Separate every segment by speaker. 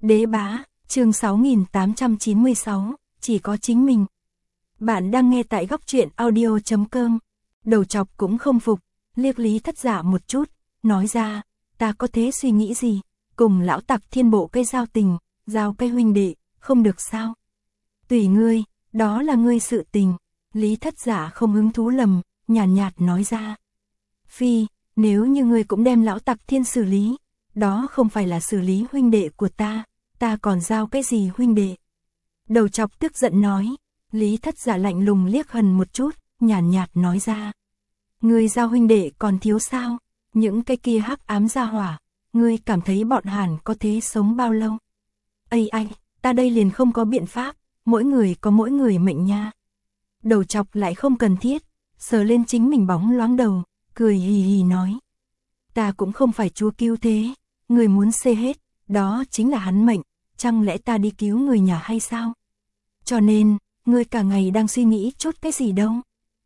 Speaker 1: Đế bá, chương 6896, chỉ có chính mình. Bạn đang nghe tại góc truyện audio.com. Đầu chọc cũng không phục, liếc Lý Thất Dạ một chút, nói ra, ta có thế suy nghĩ gì, cùng lão tặc Thiên Bộ cây giao tình, giao cây huynh đệ, không được sao? Tùy ngươi, đó là ngươi sự tình. Lý Thất Dạ không hứng thú lầm, nhàn nhạt nói ra. Phi, nếu như ngươi cũng đem lão tặc Thiên xử lý, đó không phải là xử lý huynh đệ của ta còn giao cái gì huynh đệ? Đầu chọc tức giận nói. Lý Thất Dạ lạnh lùng liếc Hần một chút, nhàn nhạt nói ra. Ngươi giao huynh đệ còn thiếu sao? Những cái kia hắc ám gia hỏa, ngươi cảm thấy bọn Hàn có thế sống bao lâu? Ây anh, ta đây liền không có biện pháp, mỗi người có mỗi người mệnh nha. Đầu chọc lại không cần thiết, sờ lên chính mình bóng loáng đầu, cười hì hì nói. Ta cũng không phải chúa cứu thế, người muốn xê hết, đó chính là hắn mệnh, chẳng lẽ ta đi cứu người nhà hay sao? Cho nên, ngươi cả ngày đang suy nghĩ chút cái gì đâu?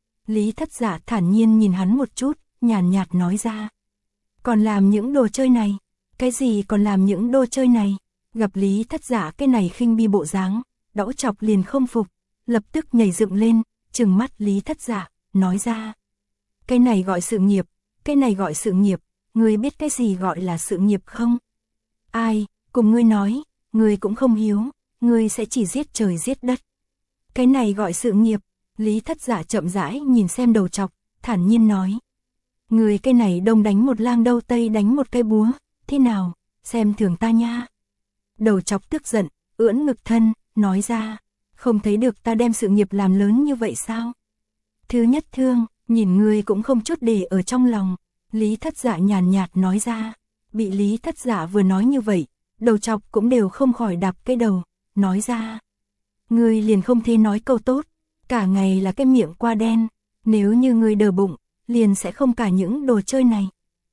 Speaker 1: Lý Thất Dạ thản nhiên nhìn hắn một chút, nhàn nhạt nói ra. Còn làm những đồ chơi này? Cái gì còn làm những đồ chơi này? Gặp Lý Thất Dạ cái này khinh bi bộ dáng, Đỗ Chọc liền không phục, lập tức nhảy dựng lên, trừng mắt Lý Thất Dạ, nói ra. Cái này gọi sự nghiệp, cái này gọi sự nghiệp, ngươi biết cái gì gọi là sự nghiệp không? Ai, cùng ngươi nói, ngươi cũng không hiếu, ngươi sẽ chỉ giết trời giết đất. Cái này gọi sự nghiệp. Lý Thất Dạ chậm rãi nhìn xem Đầu Chọc, thản nhiên nói. Người cái này đông đánh một lang đâu tây đánh một cây búa, thế nào, xem thường ta nha. Đầu Chọc tức giận, ưỡn ngực thân, nói ra, không thấy được ta đem sự nghiệp làm lớn như vậy sao? Thứ nhất thương, nhìn người cũng không chút để ở trong lòng. Lý Thất Dạ nhàn nhạt nói ra. Bị Lý Thất Dạ vừa nói như vậy, Đầu Chọc cũng đều không khỏi đạp cái đầu, nói ra. Ngươi liền không thể nói câu tốt, cả ngày là cái miệng qua đen, nếu như ngươi đờ bụng, liền sẽ không cả những đồ chơi này.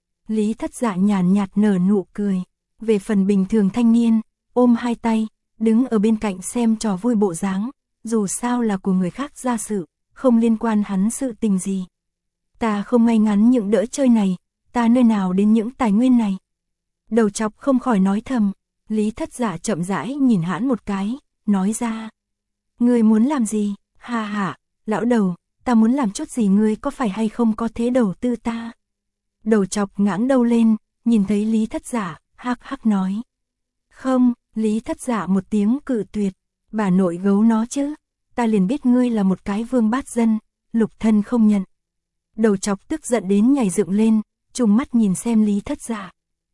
Speaker 1: Lý Thất Dạ nhàn nhạt nở nụ cười, về phần bình thường thanh niên, ôm hai tay, đứng ở bên cạnh xem trò vui bộ dáng, dù sao là của người khác ra sự, không liên quan hắn sự tình gì. Ta không ngay ngắn những đỡ chơi này, ta nơi nào đến những tài nguyên này. Đầu Chọc không khỏi nói thầm, Lý Thất Dạ chậm rãi nhìn hắn một cái, nói ra. Ngươi muốn làm gì? Ha ha, lão đầu, ta muốn làm chút gì ngươi có phải hay không có thế đầu tư ta? Đầu Chọc ngãng đầu lên, nhìn thấy Lý Thất Dạ, hắc hắc nói. Không, Lý Thất Dạ một tiếng cự tuyệt, bà nội gấu nó chứ, ta liền biết ngươi là một cái vương bát dân, lục thân không nhận. Đầu Chọc tức giận đến nhảy dựng lên, trùng mắt nhìn xem Lý Thất Dạ.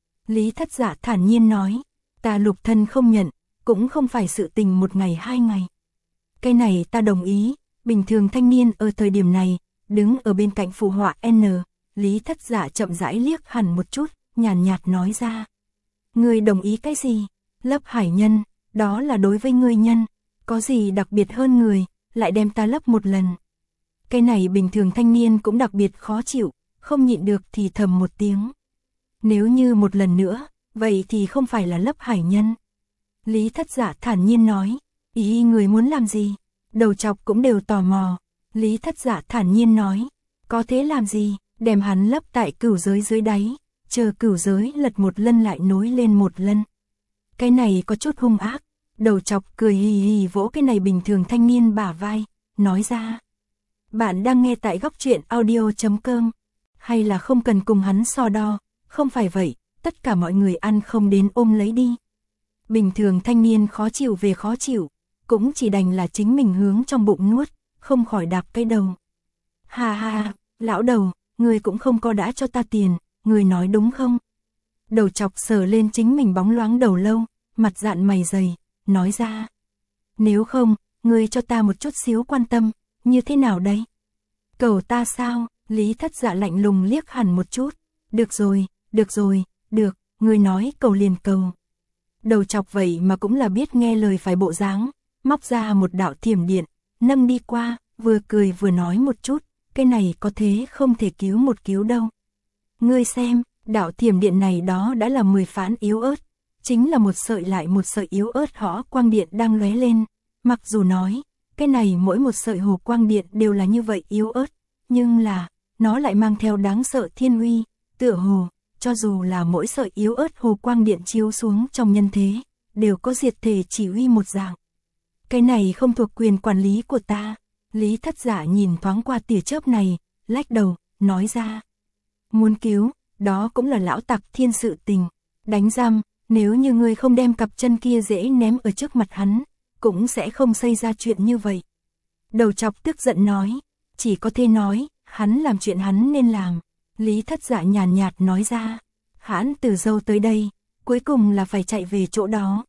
Speaker 1: Lý Thất Dạ thản nhiên nói, ta lục thân không nhận, cũng không phải sự tình một ngày hai ngày. Cái này ta đồng ý, bình thường thanh niên ở thời điểm này, đứng ở bên cạnh phụ họa N, Lý Thất Dạ chậm rãi liếc hẳn một chút, nhàn nhạt nói ra. Ngươi đồng ý cái gì? Lấp hải nhân, đó là đối với ngươi nhân, có gì đặc biệt hơn người, lại đem ta lấp một lần. Cái này bình thường thanh niên cũng đặc biệt khó chịu, không nhịn được thì thầm một tiếng. Nếu như một lần nữa, vậy thì không phải là lấp hải nhân. Lý Thất Dạ thản nhiên nói. Ý người muốn làm gì? Đầu Chọc cũng đều tò mò. Lý Thất Dạ thản nhiên nói. Có thế làm gì? Đem hắn lấp tại cửu giới dưới đáy, chờ cửu giới lật một lần lại nối lên một lần. Cái này có chút hung ác. Đầu Chọc cười hì hì vỗ cái này bình thường thanh niên bả vai, nói ra. Bạn đang nghe tại góc truyện audio.com. Hay là không cần cùng hắn so đo, không phải vậy, tất cả mọi người ăn không đến ôm lấy đi. Bình thường thanh niên khó chịu về khó chịu, cũng chỉ đành là chính mình hướng trong bụng nuốt, không khỏi đạp cái đầu. Ha ha, lão đầu, người cũng không có đã cho ta tiền, người nói đúng không? Đầu Chọc sờ lên chính mình bóng loáng đầu lâu, mặt dạn mày dày, nói ra. Nếu không, người cho ta một chút xíu quan tâm, như thế nào đây? Cầu ta sao? Lý Thất Dạ lạnh lùng liếc hẳn một chút. Được rồi, được, người nói cầu liền cầu. Đầu Chọc vậy mà cũng là biết nghe lời phải bộ dáng, móc ra một đạo thiểm điện, nâng đi qua, vừa cười vừa nói một chút, cái này có thế không thể cứu một cứu đâu. Ngươi xem, đạo thiểm điện này đó đã là 10 phán yếu ớt, chính là một sợi lại một sợi yếu ớt hõ quang điện đang lóe lên, mặc dù nói, cái này mỗi một sợi hồ quang điện đều là như vậy yếu ớt, nhưng là, nó lại mang theo đáng sợ thiên uy, tựa hồ, cho dù là mỗi sợi yếu ớt hồ quang điện chiếu xuống trong nhân thế, đều có diệt thể chỉ huy một dạng. Cái này không thuộc quyền quản lý của ta. Lý Thất Dạ nhìn thoáng qua tia chớp này, lách đầu, nói ra. Muốn cứu, đó cũng là lão tặc thiên sự tình. Đánh giam, nếu như ngươi không đem cặp chân kia dễ ném ở trước mặt hắn, cũng sẽ không xảy ra chuyện như vậy. Đầu chọc tức giận nói, chỉ có thể nói, hắn làm chuyện hắn nên làm. Lý Thất Dạ nhàn nhạt nói ra, hắn từ dâu tới đây, cuối cùng là phải chạy về chỗ đó.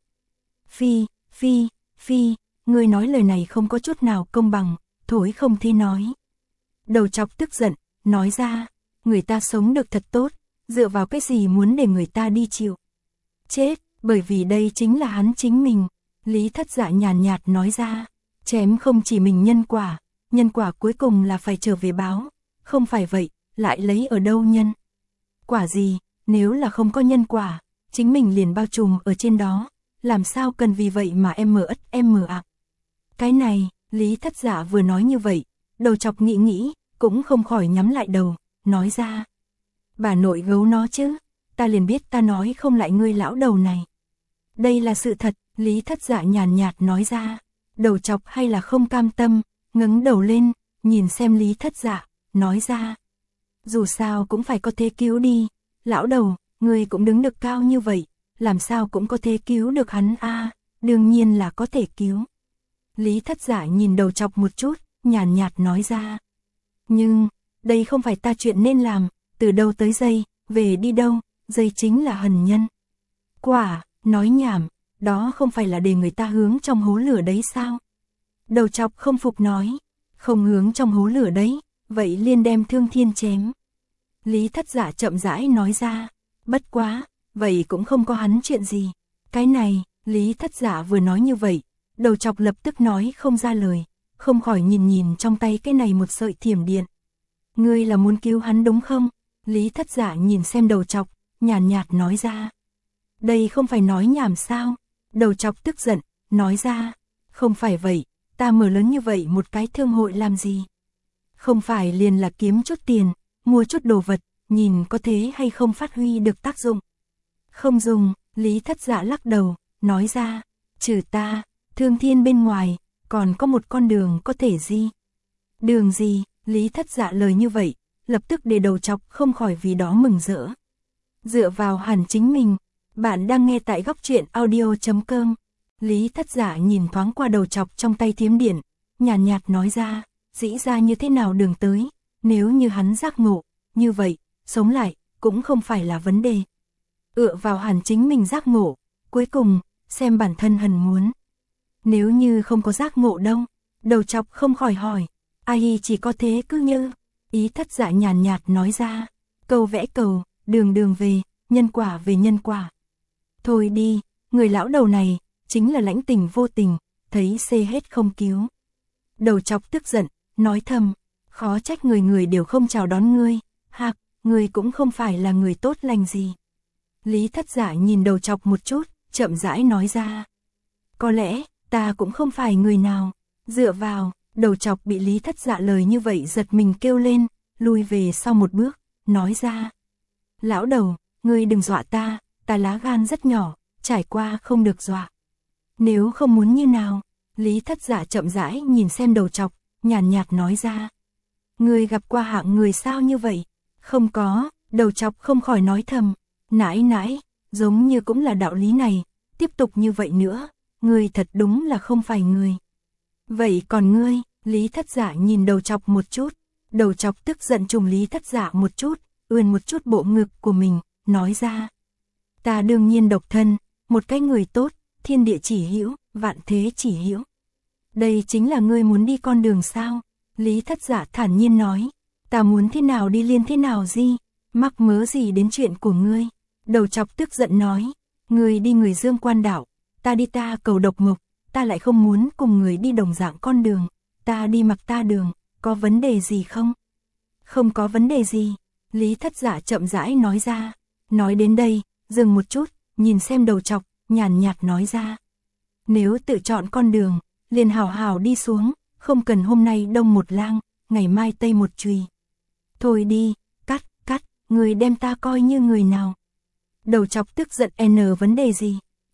Speaker 1: Phi, ngươi nói lời này không có chút nào công bằng, thối không thể nói. Đầu chọc tức giận, nói ra, người ta sống được thật tốt, dựa vào cái gì muốn để người ta đi chịu chết, bởi vì đây chính là hắn chính mình. Lý Thất Dạ nhàn nhạt nói ra, chém không chỉ mình nhân quả cuối cùng là phải trở về báo, không phải vậy, lại lấy ở đâu nhân quả gì, nếu là không có nhân quả, chính mình liền bao trùm ở trên đó, làm sao cần vì vậy mà em mờ ạ. Cái này, Lý Thất Dạ vừa nói như vậy, đầu chọc nghĩ, cũng không khỏi nhắm lại đầu, nói ra. Bà nội gấu nó chứ, ta liền biết ta nói không lại ngươi lão đầu này. Đây là sự thật, Lý Thất Dạ nhàn nhạt nói ra. Đầu chọc hay là không cam tâm, ngẩng đầu lên, nhìn xem Lý Thất Dạ, nói ra. Dù sao cũng phải có thể cứu đi, lão đầu, ngươi cũng đứng được cao như vậy, làm sao cũng có thể cứu được hắn a, đương nhiên là có thể cứu. Lý Thất Dạ nhìn đầu chọc một chút, nhàn nhạt nói ra. Nhưng, đây không phải ta chuyện nên làm, từ đâu tới dây, về đi đâu, dây chính là hần nhân. Quả, nói nhảm, đó không phải là để người ta hướng trong hố lửa đấy sao? Đầu chọc không phục nói, không hướng trong hố lửa đấy, vậy liền đem Thương Thiên chém. Lý Thất Dạ chậm rãi nói ra, bất quá, vậy cũng không có hắn chuyện gì. Cái này, Lý Thất Dạ vừa nói như vậy, đầu chọc lập tức nói không ra lời, không khỏi nhìn trong tay cái này một sợi thiểm điện. Ngươi là muốn cứu hắn đúng không? Lý Thất Dạ nhìn xem đầu chọc, nhàn nhạt nói ra. Đây không phải nói nhảm sao? Đầu chọc tức giận, nói ra, không phải vậy, ta mở lớn như vậy một cái thương hội làm gì? Không phải liền là kiếm chút tiền, mua chút đồ vật, nhìn có thế hay không phát huy được tác dụng. Không dùng, Lý Thất Dạ lắc đầu, nói ra, trừ ta, Thương Thiên bên ngoài, còn có một con đường có thể gì? Đường gì? Lý Thất Dạ lời như vậy, lập tức để đầu chọc không khỏi vì đó mừng rỡ. Dựa vào hẳn chính mình, bạn đang nghe tại góc truyện audio.com. Lý Thất Dạ nhìn thoáng qua đầu chọc trong tay thiểm điện, nhàn nhạt nói ra, dĩ ra như thế nào đường tới, nếu như hắn giác ngộ, như vậy, sống lại, cũng không phải là vấn đề. Ựa vào hẳn chính mình giác ngộ, cuối cùng, xem bản thân hần muốn. Nếu như không có giác ngộ đâu, đầu chọc không khỏi hỏi, ai chỉ có thế cứ như, Ý Thất Dạ nhàn nhạt nói ra, cầu vẽ cầu, đường về nhân quả. Thôi đi, người lão đầu này, chính là lãnh tình vô tình, thấy xê hết không cứu. Đầu chọc tức giận, nói thầm, khó trách người đều không chào đón ngươi, hạc, ngươi cũng không phải là người tốt lành gì. Lý Thất Dạ nhìn đầu chọc một chút, chậm rãi nói ra. Có lẽ, ta cũng không phải người nào, dựa vào, đầu chọc bị Lý Thất Dạ lời như vậy giật mình kêu lên, lui về sau một bước, nói ra. Lão đầu, ngươi đừng dọa ta lá gan rất nhỏ, trải qua không được dọa. Nếu không muốn như nào, Lý Thất Dạ chậm rãi nhìn xem đầu chọc, nhàn nhạt nói ra. Ngươi gặp qua hạng người sao như vậy? Không có, đầu chọc không khỏi nói thầm, nãi, giống như cũng là đạo lý này, tiếp tục như vậy nữa, ngươi thật đúng là không phải người. Vậy còn ngươi, Lý Thất Dạ nhìn đầu chọc một chút, đầu chọc tức giận trùng Lý Thất Dạ một chút, ươn một chút bộ ngực của mình, nói ra. Ta đương nhiên độc thân, một cái người tốt, thiên địa chỉ hữu, vạn thế chỉ hữu. Đây chính là ngươi muốn đi con đường sao? Lý Thất Dạ thản nhiên nói, ta muốn thế nào đi liên thế nào gì, mắc mớ gì đến chuyện của ngươi. Đầu chọc tức giận nói, ngươi đi người Dương Quan đảo, ta đi ta cầu độc mộc, ta lại không muốn cùng người đi đồng dạng con đường, ta đi mặc ta đường, có vấn đề gì không? Không có vấn đề gì, Lý Thất Dạ chậm rãi nói ra. Nói đến đây, dừng một chút, nhìn xem đầu chọc, nhàn nhạt nói ra. Nếu tự chọn con đường, liền hào hào đi xuống, không cần hôm nay đông một lang, ngày mai tây một chùy. Thôi đi, cắt, người đem ta coi như người nào. Đầu chọc tức giận vấn đề gì?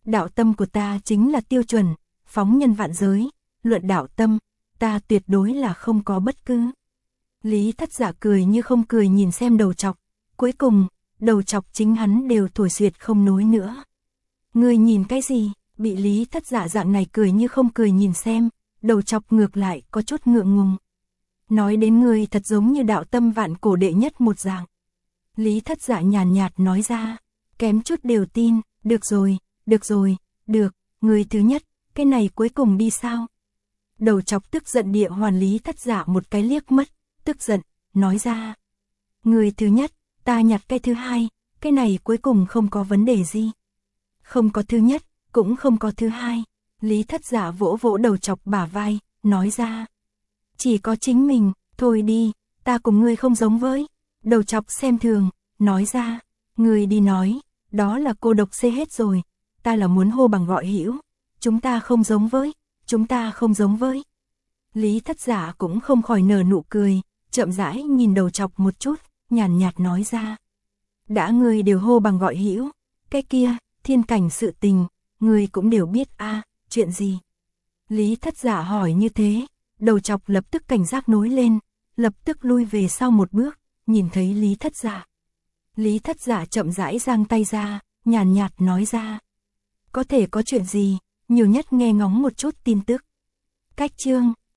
Speaker 1: đạo tâm của ta chính là tiêu chuẩn, phóng nhân vạn giới, luận đạo tâm, ta tuyệt đối là không có bất cứ. Lý Thất Dạ cười như không cười nhìn xem đầu chọc, cuối cùng, đầu chọc chính hắn đều thổi xuyệt không nối nữa. Ngươi nhìn cái gì? Bị Lý Thất Dạ dạng này cười như không cười nhìn xem, đầu chọc ngược lại có chút ngượng ngùng. Nói đến ngươi thật giống như đạo tâm vạn cổ đệ nhất một dạng. Lý Thất Dạ nhàn nhạt nói ra, kém chút đều tin, được rồi, được, ngươi thứ nhất, cái này cuối cùng đi sao? Đầu chọc tức giận địa hoàn Lý Thất Dạ một cái liếc mắt, tức giận, nói ra. Ngươi thứ nhất, ta nhặt cái thứ hai, cái này cuối cùng không có vấn đề gì. Không có thứ nhất, cũng không có thứ hai. Lý Thất Dạ vỗ vỗ đầu chọc bả vai, nói ra. Chỉ có chính mình, thôi đi, ta cùng ngươi không giống với. Đầu chọc xem thường, nói ra. Ngươi đi nói, đó là cô độc xê hết rồi. Ta là muốn hô bằng gọi hữu. Chúng ta không giống với. Lý Thất Dạ cũng không khỏi nở nụ cười, chậm rãi nhìn đầu chọc một chút, nhàn nhạt nói ra. Đã ngươi đều hô bằng gọi hữu, cái kia, thiên cảnh sự tình, ngươi cũng đều biết a, chuyện gì? Lý Thất Dạ hỏi như thế, đầu chọc lập tức cảnh giác nổi lên, lập tức lui về sau một bước, nhìn thấy Lý Thất Dạ. Lý Thất Dạ chậm rãi giang tay ra, nhàn nhạt nói ra. Có thể có chuyện gì, nhiều nhất nghe ngóng một chút tin tức. Cách chương